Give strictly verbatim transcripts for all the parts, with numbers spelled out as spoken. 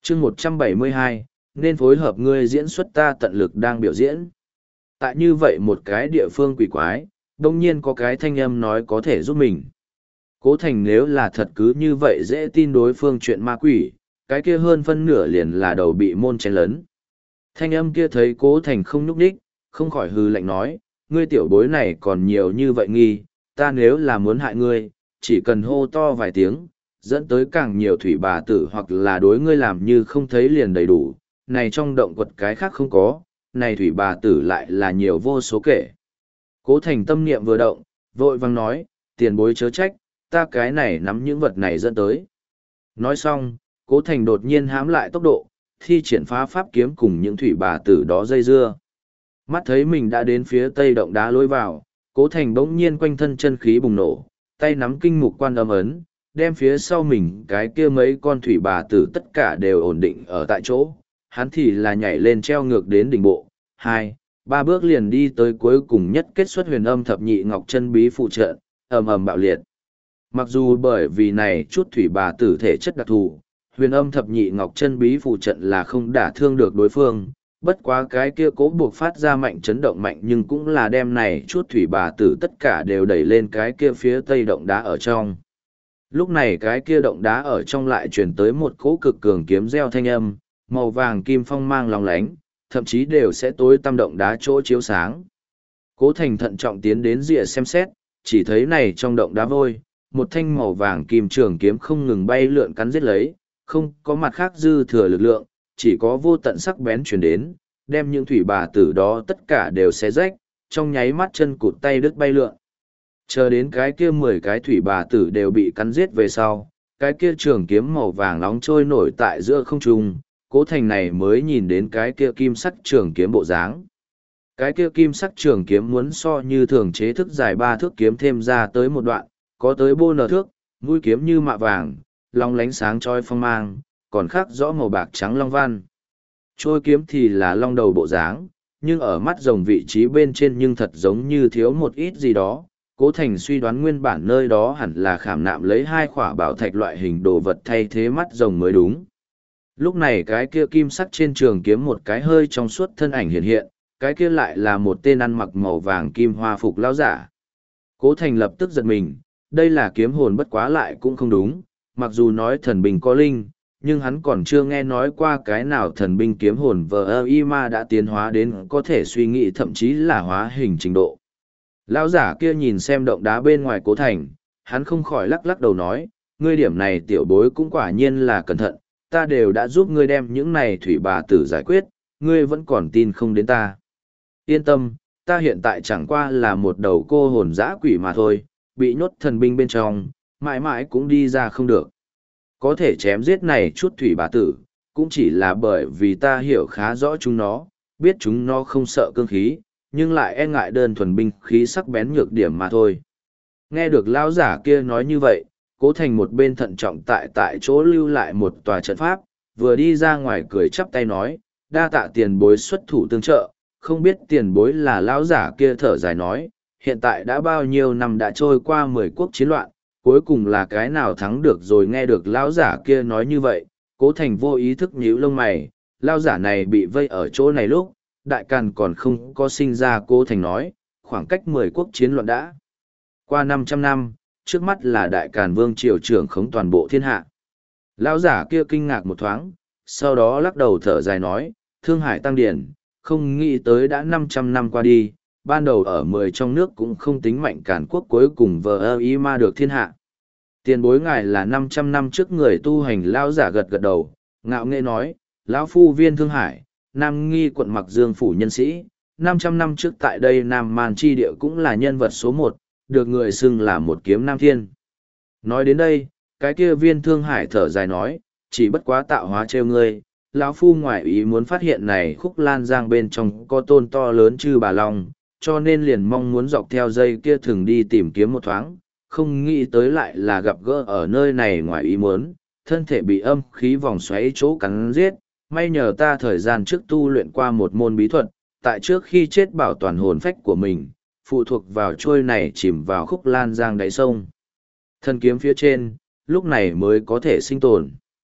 chương một trăm bảy mươi hai, nên phối hợp ngươi diễn xuất ta tận lực đang biểu diễn. Tại như vậy một cái địa phương quỷ quái, đông nhiên có cái thanh âm nói có thể giúp mình. Cố Thành nếu là thật cứ như vậy dễ tin đối phương chuyện ma quỷ, cái kia hơn phân nửa liền là đầu bị môn chen lấn. Thanh âm kia thấy Cố Thành không nhúc nhích, không khỏi hừ lạnh nói, ngươi tiểu bối này còn nhiều như vậy nghi, ta nếu là muốn hại ngươi, chỉ cần hô to vài tiếng, dẫn tới càng nhiều thủy bà tử hoặc là đối ngươi làm như không thấy liền đầy đủ, này trong động quật cái khác không có, này thủy bà tử lại là nhiều vô số kể. Cố Thành tâm niệm vừa động, vội vang nói, tiền bối chớ trách, ta cái này nắm những vật này dẫn tới. Nói xong, Cố Thành đột nhiên hãm lại tốc độ, thi triển phá pháp kiếm cùng những thủy bà tử đó dây dưa. Mắt thấy mình đã đến phía tây động đá lối vào, Cố Thành bỗng nhiên quanh thân chân khí bùng nổ, tay nắm kinh mục quan âm ấn, đem phía sau mình cái kia mấy con thủy bà tử tất cả đều ổn định ở tại chỗ. Hắn thì là nhảy lên treo ngược đến đỉnh bộ, hai, ba bước liền đi tới cuối cùng nhất kết xuất huyền âm thập nhị ngọc chân bí phụ trợ, ầm ầm bạo liệt. Mặc dù bởi vì này chút thủy bà tử thể chất đặc thù, huyền âm thập nhị ngọc chân bí phụ trận là không đả thương được đối phương, bất quá cái kia cố buộc phát ra mạnh chấn động mạnh nhưng cũng là đem này chút thủy bà tử tất cả đều đẩy lên cái kia phía tây động đá ở trong. Lúc này cái kia động đá ở trong lại truyền tới một cỗ cực cường kiếm reo thanh âm, màu vàng kim phong mang lòng lánh, thậm chí đều sẽ tối tăm động đá chỗ chiếu sáng. Cố Thành thận trọng tiến đến rìa xem xét, chỉ thấy này trong động đá vôi, một thanh màu vàng kim trường kiếm không ngừng bay lượn cắn giết lấy, không có mặt khác dư thừa lực lượng, chỉ có vô tận sắc bén truyền đến, đem những thủy bà tử đó tất cả đều xé rách, trong nháy mắt chân cụt tay đứt bay lượn. Chờ đến cái kia mười cái thủy bà tử đều bị cắn giết về sau, cái kia trường kiếm màu vàng nóng trôi nổi tại giữa không trung, Cố Thành này mới nhìn đến cái kia kim sắc trường kiếm bộ dáng. Cái kia kim sắc trường kiếm muốn so như thường chế thức dài ba thước kiếm thêm ra tới một đoạn, có tới bô nở thước, mũi kiếm như mạ vàng, long lánh sáng chói phong mang, còn khắc rõ màu bạc trắng long văn. Trôi kiếm thì là long đầu bộ dáng, nhưng ở mắt rồng vị trí bên trên nhưng thật giống như thiếu một ít gì đó. Cố Thành suy đoán nguyên bản nơi đó hẳn là khảm nạm lấy hai khỏa bảo thạch loại hình đồ vật thay thế mắt rồng mới đúng. Lúc này cái kia kim sắc trên trường kiếm một cái hơi trong suốt thân ảnh hiện hiện, cái kia lại là một tên ăn mặc màu vàng kim hoa phục lão giả. Cố Thành lập tức giật mình, đây là kiếm hồn bất quá lại cũng không đúng, mặc dù nói thần binh có linh, nhưng hắn còn chưa nghe nói qua cái nào thần binh kiếm hồn vờ y ma đã tiến hóa đến có thể suy nghĩ thậm chí là hóa hình trình độ. Lão giả kia nhìn xem động đá bên ngoài Cố Thành, hắn không khỏi lắc lắc đầu nói, ngươi điểm này tiểu bối cũng quả nhiên là cẩn thận, ta đều đã giúp ngươi đem những này thủy bà tử giải quyết, ngươi vẫn còn tin không đến ta. Yên tâm, ta hiện tại chẳng qua là một đầu cô hồn dã quỷ mà thôi, bị nhốt thần binh bên trong, mãi mãi cũng đi ra không được. Có thể chém giết này chút thủy bà tử, cũng chỉ là bởi vì ta hiểu khá rõ chúng nó, biết chúng nó không sợ cương khí, nhưng lại e ngại đơn thuần binh khí sắc bén nhược điểm mà thôi. Nghe được lão giả kia nói như vậy, Cố Thành một bên thận trọng tại tại chỗ lưu lại một tòa trận pháp, vừa đi ra ngoài cười chắp tay nói, đa tạ tiền bối xuất thủ tương trợ, không biết tiền bối là lão giả kia thở dài nói, hiện tại đã bao nhiêu năm đã trôi qua mười quốc chiến loạn, cuối cùng là cái nào thắng được rồi. Nghe được lão giả kia nói như vậy, Cố Thành vô ý thức nhíu lông mày, lão giả này bị vây ở chỗ này lúc, đại càn còn không có sinh ra. Cố Thành nói, khoảng cách mười quốc chiến loạn đã qua năm trăm năm, trước mắt là đại càn vương triều trưởng khống toàn bộ thiên hạ. Lão giả kia kinh ngạc một thoáng, sau đó lắc đầu thở dài nói, Thương Hải Tăng Điển, không nghĩ tới đã năm trăm năm qua đi, ban đầu ở mười trong nước cũng không tính mạnh càn quốc cuối cùng vờ y ma được thiên hạ. Tiền bối ngài là năm trăm năm trước người tu hành. Lão giả gật gật đầu, ngạo nghễ nói, lão phu Viên Thương Hải, Nam Nghi quận Mặc Dương phủ nhân sĩ, năm trăm năm trước tại đây Nam Man chi địa cũng là nhân vật số một, được người xưng là một kiếm nam thiên. Nói đến đây, cái kia Viên Thương Hải thở dài nói, chỉ bất quá tạo hóa trêu ngươi, lão phu ngoại ý muốn phát hiện này khúc lan giang bên trong có tôn to lớn chư bà long, cho nên liền mong muốn dọc theo dây kia thường đi tìm kiếm một thoáng, không nghĩ tới lại là gặp gỡ ở nơi này ngoại ý muốn, thân thể bị âm khí vòng xoáy chỗ cắn giết, may nhờ ta thời gian trước tu luyện qua một môn bí thuật, tại trước khi chết bảo toàn hồn phách của mình, phụ thuộc vào trôi này chìm vào khúc lan giang đáy sông. Thân kiếm phía trên, lúc này mới có thể sinh tồn.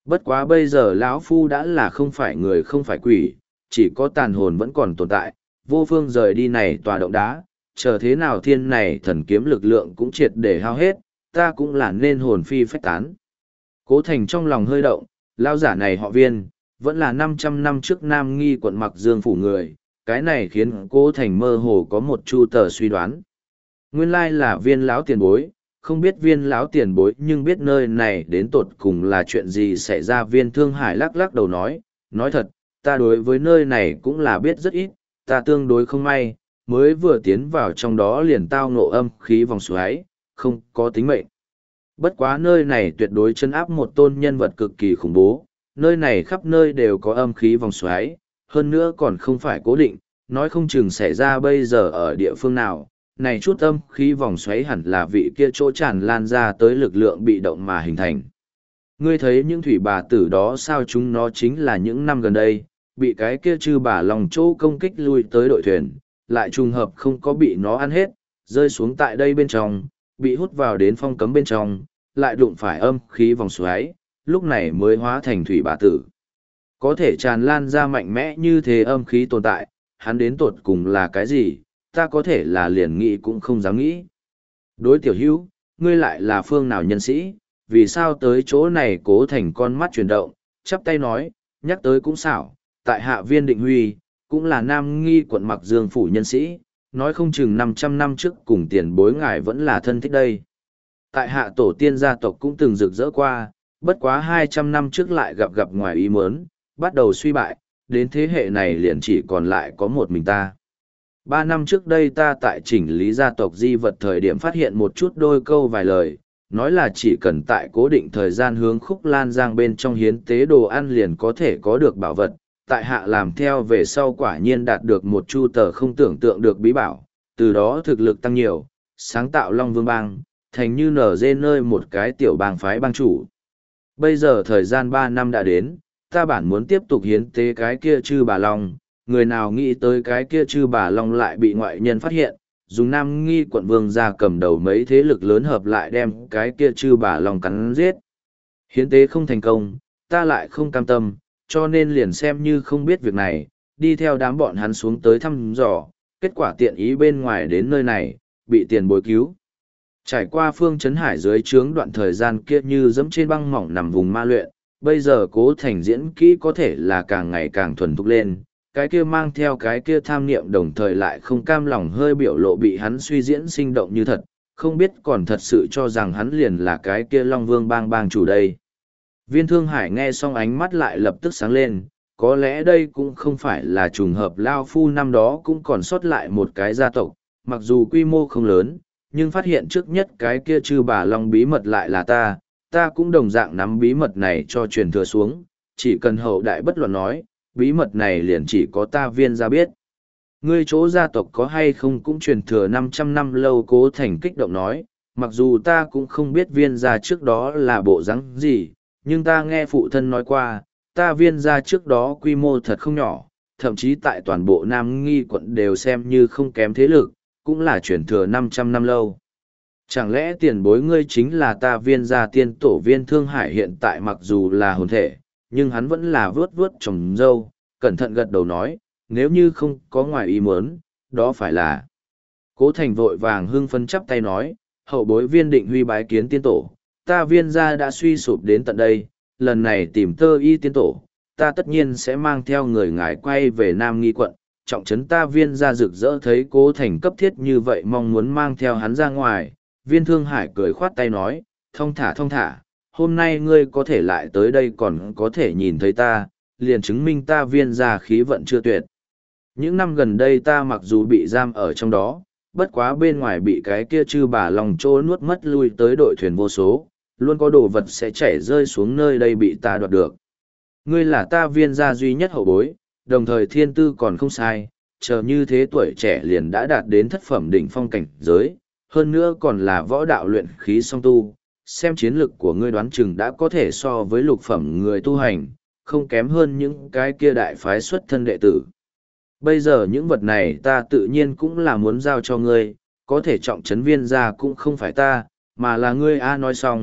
Bất quá bây giờ lão phu đã là không phải người không phải quỷ, chỉ có tàn hồn vẫn còn tồn tại, vô phương rời đi này tòa động đá, chờ thế nào thiên này thần kiếm lực lượng cũng triệt để hao hết, ta cũng là nên hồn phi phách tán. Cố Thành trong lòng hơi động, lao giả này họ Viên, vẫn là năm trăm năm trước Nam Nghi quận Mặc Dương phủ người, cái này khiến Cố Thành mơ hồ có một chu tờ suy đoán. Nguyên lai là Viên lão tiền bối, không biết Viên lão tiền bối nhưng biết nơi này đến tột cùng là chuyện gì xảy ra. Viên Thương Hải lắc lắc đầu nói, nói thật, ta đối với nơi này cũng là biết rất ít, ta tương đối không may, mới vừa tiến vào trong đó liền tao ngộ âm khí vòng xoáy, không có tính mệnh. Bất quá nơi này tuyệt đối chân áp một tôn nhân vật cực kỳ khủng bố, nơi này khắp nơi đều có âm khí vòng xoáy, hơn nữa còn không phải cố định, nói không chừng xảy ra bây giờ ở địa phương nào, này chút âm khí vòng xoáy hẳn là vị kia chỗ tràn lan ra tới lực lượng bị động mà hình thành. Ngươi thấy những thủy bà tử đó sao, chúng nó chính là những năm gần đây, bị cái kia chư bà lòng chỗ công kích lui tới đội thuyền, lại trùng hợp không có bị nó ăn hết, rơi xuống tại đây bên trong, bị hút vào đến phong cấm bên trong, lại đụng phải âm khí vòng xoáy, lúc này mới hóa thành thủy bà tử. Có thể tràn lan ra mạnh mẽ như thế âm khí tồn tại, hắn đến tột cùng là cái gì, ta có thể là liền nghĩ cũng không dám nghĩ. Đối tiểu hữu, ngươi lại là phương nào nhân sĩ, vì sao tới chỗ này? Cố Thành con mắt chuyển động, chắp tay nói, nhắc tới cũng xảo, tại hạ Viên Định Huy, cũng là Nam Nghi quận Mặc Dương phủ nhân sĩ, nói không chừng năm trăm năm trước cùng tiền bối ngài vẫn là thân thích đây. Tại hạ tổ tiên gia tộc cũng từng rực rỡ qua, bất quá hai trăm năm trước lại gặp gặp ngoài ý muốn, bắt đầu suy bại, đến thế hệ này liền chỉ còn lại có một mình ta. Ba năm trước đây ta tại chỉnh lý gia tộc di vật thời điểm phát hiện một chút đôi câu vài lời, nói là chỉ cần tại cố định thời gian hướng Khúc Lan Giang bên trong hiến tế đồ ăn liền có thể có được bảo vật. Tại hạ làm theo về sau quả nhiên đạt được một chu tờ không tưởng tượng được bí bảo, từ đó thực lực tăng nhiều, sáng tạo Long Vương Bang, thành như nở dê nơi một cái tiểu bang phái bang chủ. Bây giờ thời gian ba năm đã đến, ta bản muốn tiếp tục hiến tế cái kia chư bà Long, người nào nghĩ tới cái kia chư bà Long lại bị ngoại nhân phát hiện, dùng Nam Nghi quận Vương ra cầm đầu mấy thế lực lớn hợp lại đem cái kia chư bà Long cắn giết. Hiến tế không thành công, ta lại không cam tâm, cho nên liền xem như không biết việc này, đi theo đám bọn hắn xuống tới thăm dò, kết quả tiện ý bên ngoài đến nơi này, bị tiền bối cứu. Trải qua phương chấn hải dưới trướng đoạn thời gian kia như dẫm trên băng mỏng nằm vùng ma luyện, bây giờ Cố Thành diễn kỹ có thể là càng ngày càng thuần thục lên, cái kia mang theo cái kia tham niệm đồng thời lại không cam lòng hơi biểu lộ bị hắn suy diễn sinh động như thật, không biết còn thật sự cho rằng hắn liền là cái kia Long Vương bang bang chủ đây. Viên Thương Hải nghe xong ánh mắt lại lập tức sáng lên, có lẽ đây cũng không phải là trùng hợp. Lao Phu năm đó cũng còn sót lại một cái gia tộc, mặc dù quy mô không lớn, nhưng phát hiện trước nhất cái kia chư bà Long bí mật lại là ta, ta cũng đồng dạng nắm bí mật này cho truyền thừa xuống, chỉ cần hậu đại bất luận nói, bí mật này liền chỉ có ta Viên gia biết. Ngươi chỗ gia tộc có hay không cũng truyền thừa năm trăm năm lâu. Cố Thành kích động nói, mặc dù ta cũng không biết Viên gia trước đó là bộ dáng gì, nhưng ta nghe phụ thân nói qua, ta Viên gia trước đó quy mô thật không nhỏ, thậm chí tại toàn bộ Nam Nghi quận đều xem như không kém thế lực, cũng là truyền thừa năm trăm năm lâu. Chẳng lẽ tiền bối ngươi chính là ta Viên gia tiên tổ? Viên Thương Hải hiện tại mặc dù là hồn thể, nhưng hắn vẫn là vướt vướt trồng dâu, cẩn thận gật đầu nói, nếu như không có ngoài ý muốn, đó phải là. Cố Thành vội vàng hưng phấn chắp tay nói, hậu bối Viên Định Huy bái kiến tiên tổ, ta Viên gia đã suy sụp đến tận đây, lần này tìm Tơ Y tiên tổ, ta tất nhiên sẽ mang theo người ngài quay về Nam Nghi quận, trọng trấn ta Viên gia rực rỡ. Thấy Cố Thành cấp thiết như vậy mong muốn mang theo hắn ra ngoài, Viên Thương Hải cười khoát tay nói, thong thả thong thả, hôm nay ngươi có thể lại tới đây còn có thể nhìn thấy ta, liền chứng minh ta Viên gia khí vận chưa tuyệt. Những năm gần đây ta mặc dù bị giam ở trong đó, bất quá bên ngoài bị cái kia chư bà lòng trô nuốt mất lui tới đội thuyền vô số, luôn có đồ vật sẽ chảy rơi xuống nơi đây bị ta đoạt được. Ngươi là ta Viên gia duy nhất hậu bối, đồng thời thiên tư còn không sai, chờ như thế tuổi trẻ liền đã đạt đến thất phẩm đỉnh phong cảnh giới, hơn nữa còn là võ đạo luyện khí song tu, xem chiến lực của ngươi đoán chừng đã có thể so với lục phẩm người tu hành, không kém hơn những cái kia đại phái xuất thân đệ tử. Bây giờ những vật này ta tự nhiên cũng là muốn giao cho ngươi, có thể trọng trấn Viên gia cũng không phải ta, mà là ngươi. A nói xong,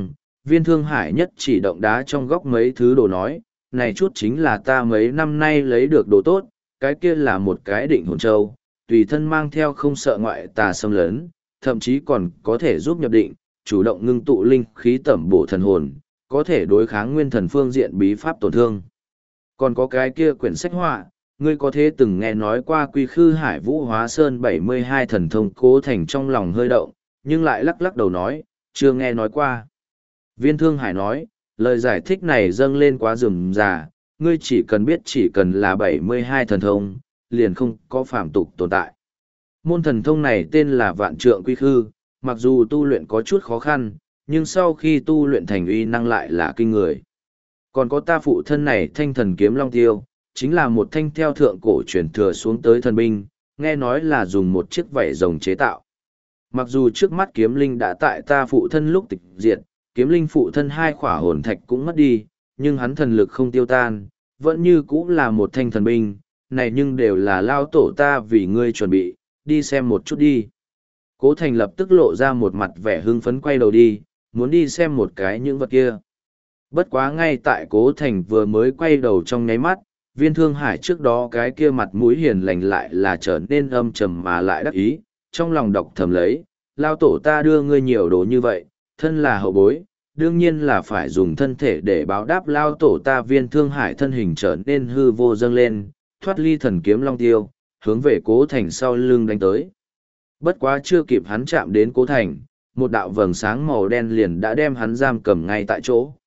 Viên Thương Hải nhất chỉ động đá trong góc mấy thứ đồ nói, này chút chính là ta mấy năm nay lấy được đồ tốt, cái kia là một cái định hồn châu, tùy thân mang theo không sợ ngoại tà xâm lấn, thậm chí còn có thể giúp nhập định, chủ động ngưng tụ linh khí tẩm bổ thần hồn, có thể đối kháng nguyên thần phương diện bí pháp tổn thương. Còn có cái kia quyển sách họa, ngươi có thế từng nghe nói qua Quy Khư Hải Vũ Hóa Sơn bảy mươi hai thần thông. Cố Thành trong lòng hơi động, nhưng lại lắc lắc đầu nói, chưa nghe nói qua. Viên Thương Hải nói, lời giải thích này dâng lên quá rườm rà, ngươi chỉ cần biết chỉ cần là bảy mươi hai thần thông, liền không có phạm tục tồn tại. Môn thần thông này tên là Vạn Trượng Quy Khư, mặc dù tu luyện có chút khó khăn, nhưng sau khi tu luyện thành uy năng lại là kinh người. Còn có ta phụ thân này thanh thần kiếm long tiêu, chính là một thanh theo thượng cổ truyền thừa xuống tới thần binh, nghe nói là dùng một chiếc vảy rồng chế tạo. Mặc dù trước mắt kiếm linh đã tại ta phụ thân lúc tịch diệt, kiếm linh phụ thân hai khỏa hồn thạch cũng mất đi, nhưng hắn thần lực không tiêu tan, vẫn như cũ là một thanh thần binh, này nhưng đều là lao tổ ta vì ngươi chuẩn bị, đi xem một chút đi. Cố Thành lập tức lộ ra một mặt vẻ hưng phấn quay đầu đi, muốn đi xem một cái những vật kia. Bất quá ngay tại Cố Thành vừa mới quay đầu trong nháy mắt, Viên Thương Hải trước đó cái kia mặt mũi hiền lành lại là trở nên âm trầm mà lại đắc ý, trong lòng độc thầm lấy, lao tổ ta đưa ngươi nhiều đồ như vậy, thân là hậu bối, đương nhiên là phải dùng thân thể để báo đáp. Lao tổ ta. Viên Thương Hải thân hình trở nên hư vô dâng lên, thoát ly thần kiếm long tiêu, hướng về Cố Thành sau lưng đánh tới. Bất quá chưa kịp hắn chạm đến Cố Thành, một đạo vầng sáng màu đen liền đã đem hắn giam cầm ngay tại chỗ.